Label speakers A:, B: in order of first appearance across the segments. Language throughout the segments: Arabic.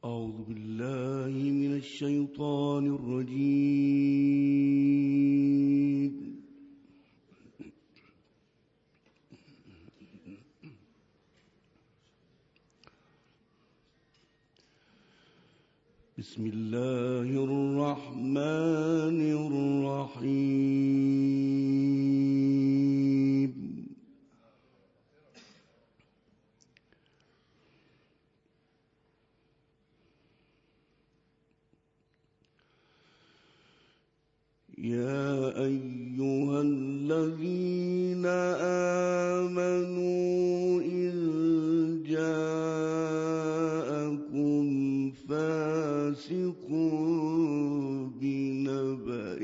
A: أعوذ بالله من الشيطان الرجيم. بسم الله الرحمن الرحيم. يا أيها الذين آمنوا إذ جاءكم فاسق بنبأ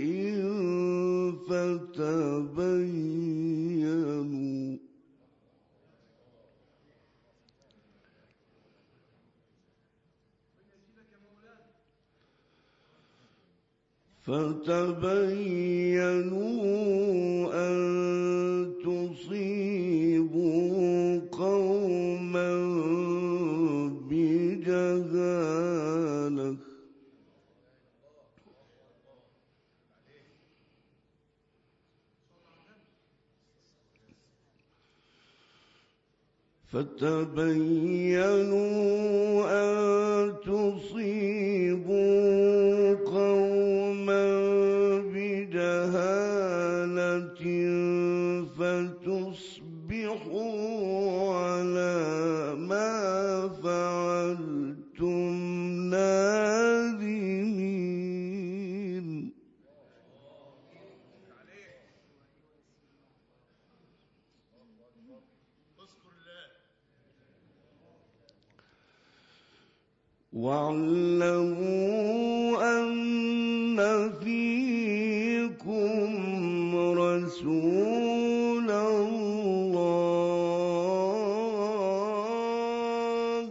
A: فتبينوا أن تصيبوا قوما بجهالة فتصبحوا على ما فعلتم نادمين. واعلموا أن فيكم رسول الله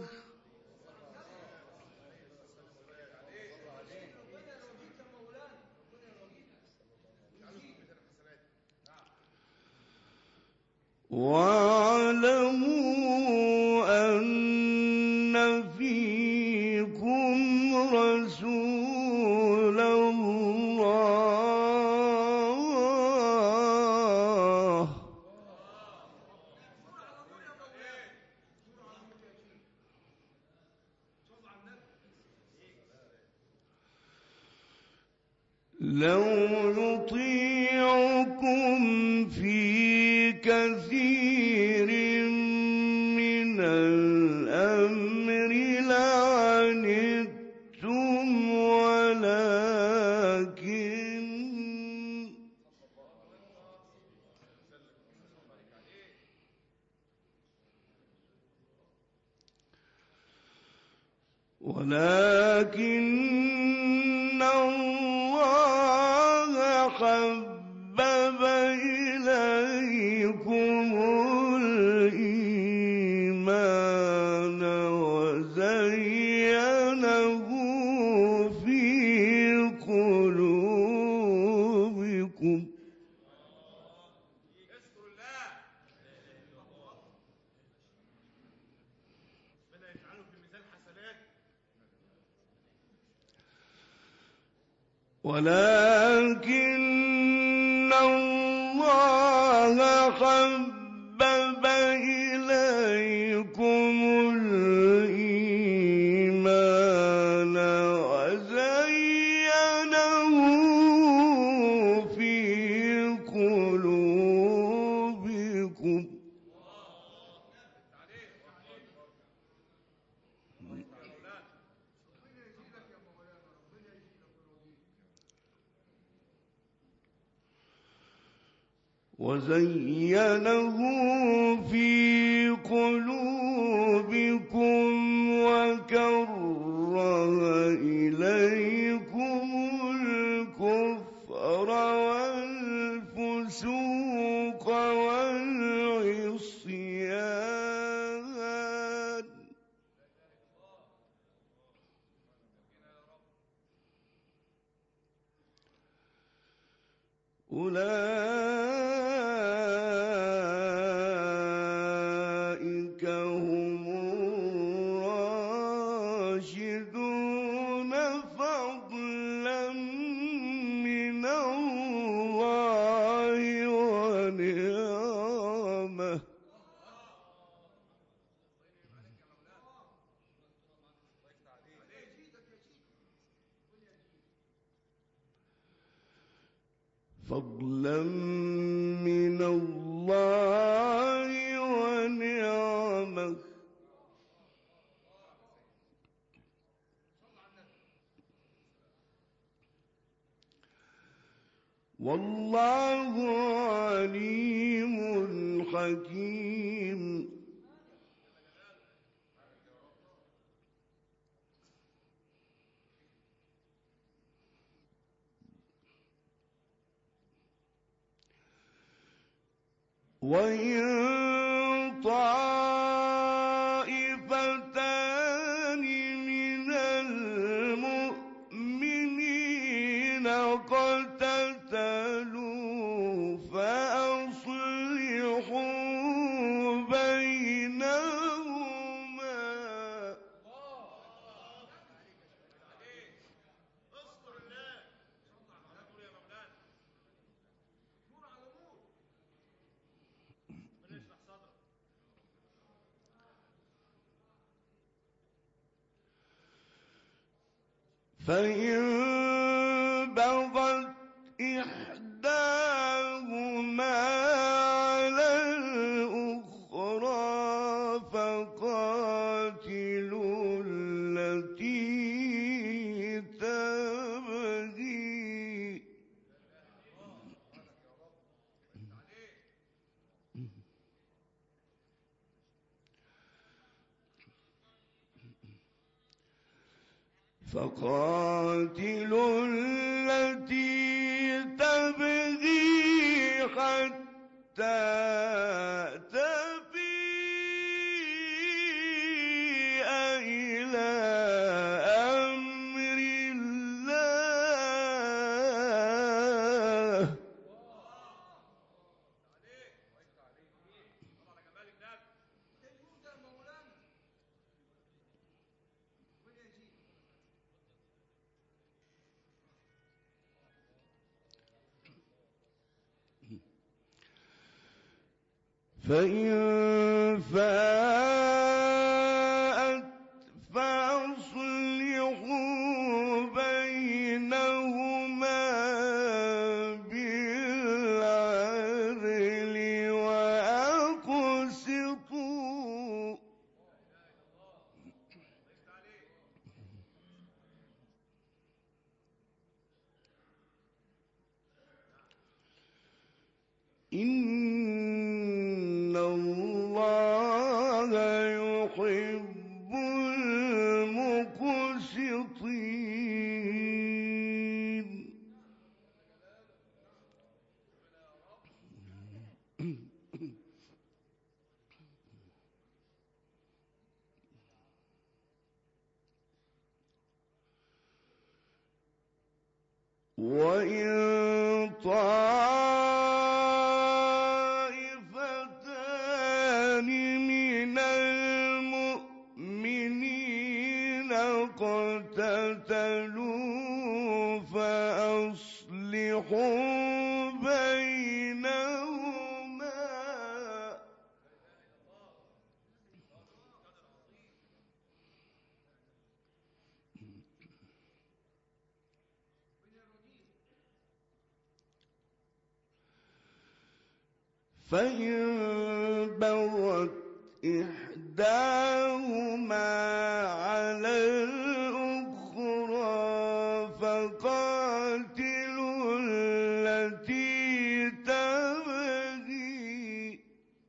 A: رسول الله لو يطيعكم في كثير من الأمر لعنتم ولكن الله حبب إليكم الإيمان وزينه في قلوبكم ولكن الله حبب إليكم الإيمان وزينه في قلوبكم وكره إليكم الكفر والفسوق والعصيان أولئك هم الراشدون فضلا من الله ونعمه. والله عليم حكيم. وإن طائفتان من المؤمنين اقتتلوا فأصلحوا بينهما. فإن بغت إحداهما على الأخرى فقاتلوا التي تبغي حتى تفيء إلى أمر الله. فإن فاءت فأصلحوا بينهما بالعدل وأقسطوا إن الله يحب المقسطين. وإن طائفتان من المؤمنين اقتتلوا فأصلحوا بينهما فإن بغت إحداهما على الأخرى فقاتلوا التي تبغي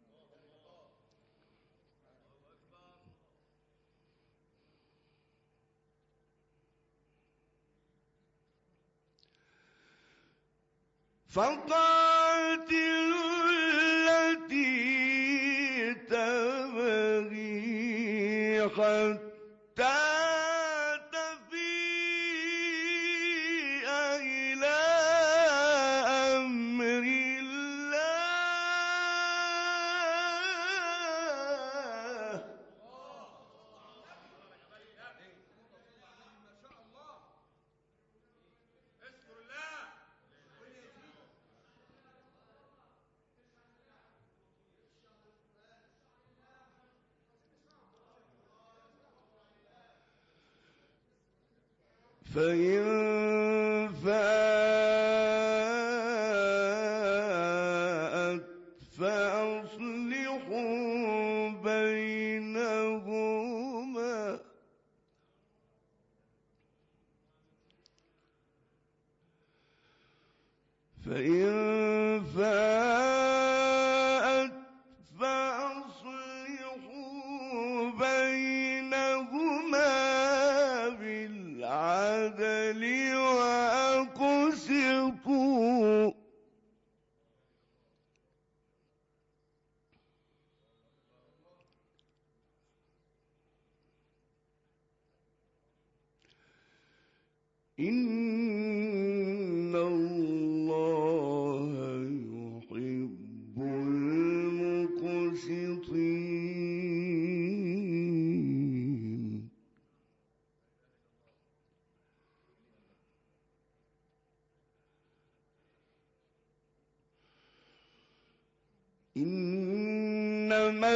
A: حتى تفيء إلى أمر الله. فإن فاءت فإن فاءت فأصلحوا بينهما بالعدل وأقسطوا إن الله يحب المقسطين إنما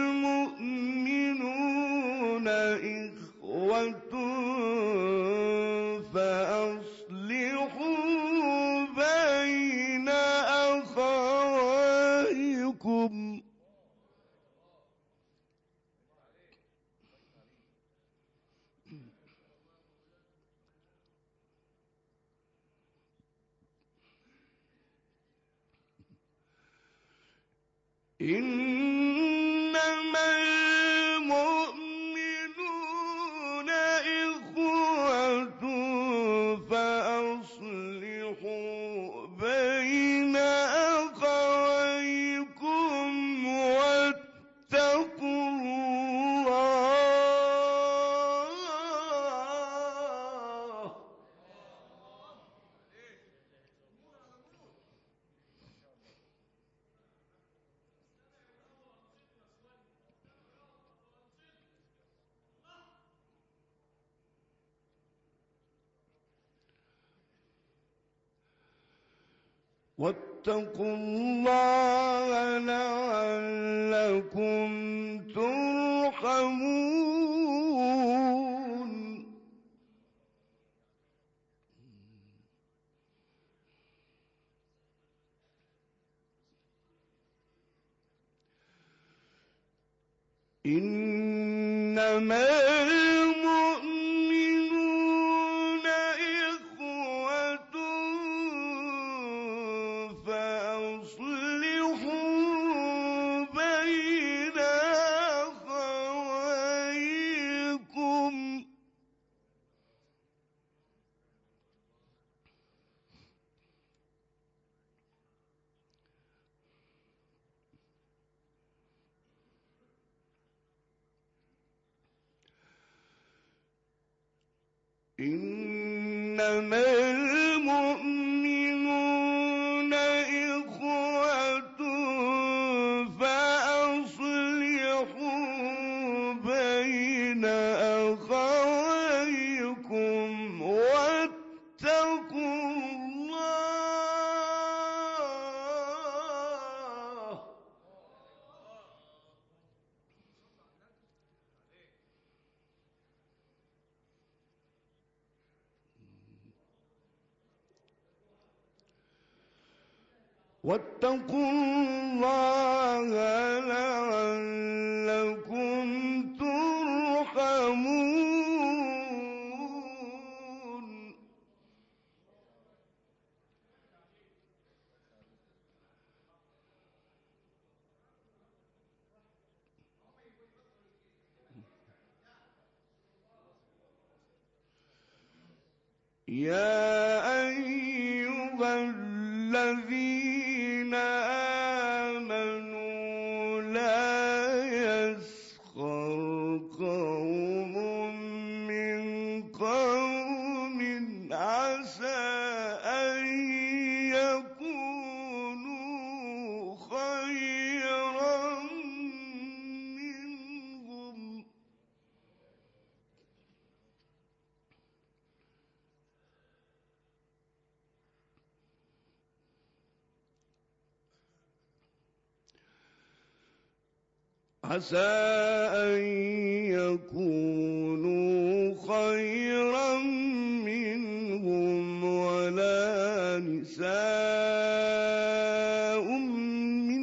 A: المؤمنون إخوة فأصلحوا بين أخويكم إنما المؤمنون إخوة فأصلحوا بين أخويكم واتقوا الله واتقوا الله لعلكم ترحمون إنما المؤمنون إخوة فأصلحوا بين أخويكم إنما المؤمنون إخوة فأصلحوا بين أخويكم واتقوا الله واتقوا الله لعلكم ترحمون يا أيها الذين آمنوا لا يسخر قوم من قوم عسى أن يكونوا خيرا منهم عسى أن يكونوا خيرا منهم ولا نساء من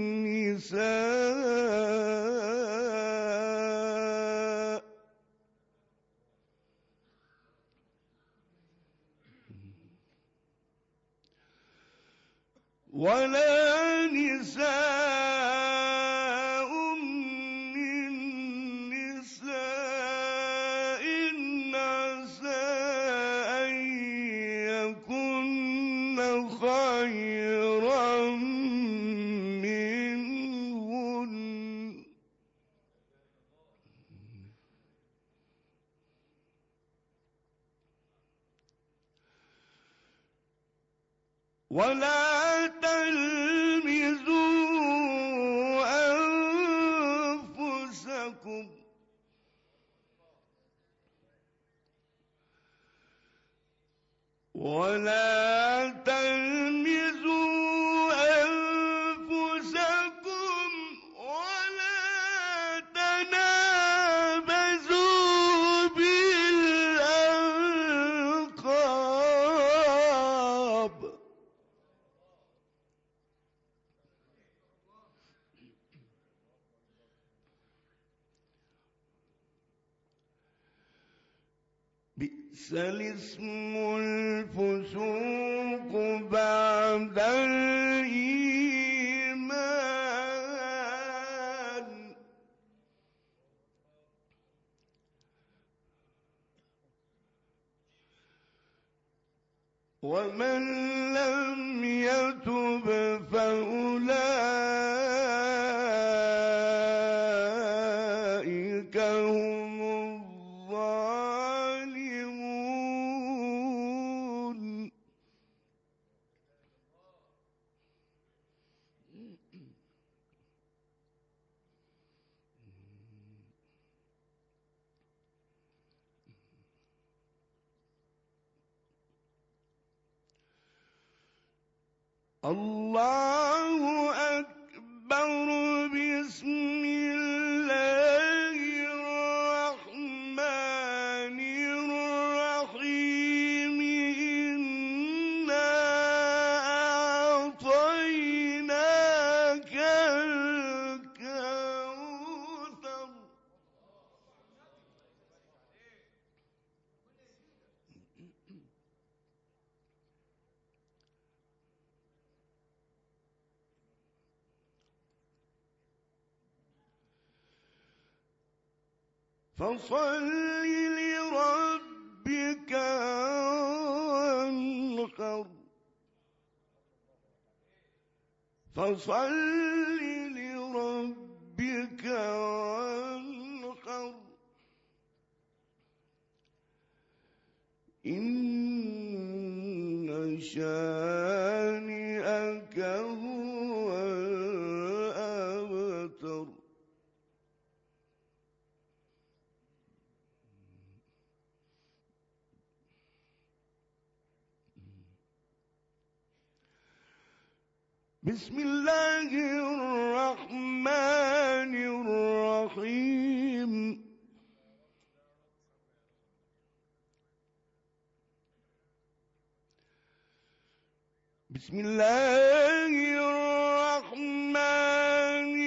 A: نساء ولا نساء من نساء عسى أن يكن خيرا منهن ولا تلمزوا أنفسكم ولا تلمزوا أنفسكم ولا تنابزوا بالألقاب بئس الاسم الفسوق بعد الإيمان ومن لم يتب فأولئك هم الظالمون الله أكبر بسم الله الرحمن الرحيم إنا أعطيناك الكوثر فصل لربك وانحر فصل لربك وانحر إن شانئك هو الأبتر بسم الله الرحمن الرحيم بسم الله الرحمن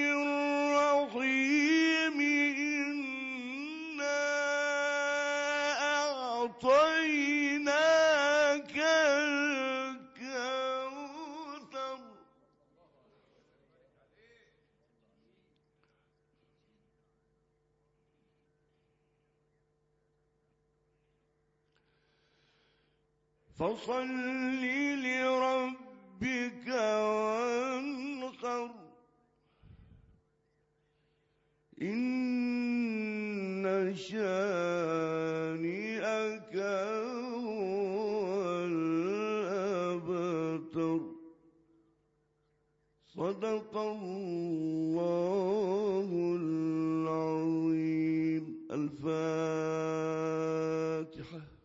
A: الرحيم إنا أعطيناك الكوثر فصل لربك وانحر إن شانئك هو الأبتر صدق الله العظيم. الفاتحة.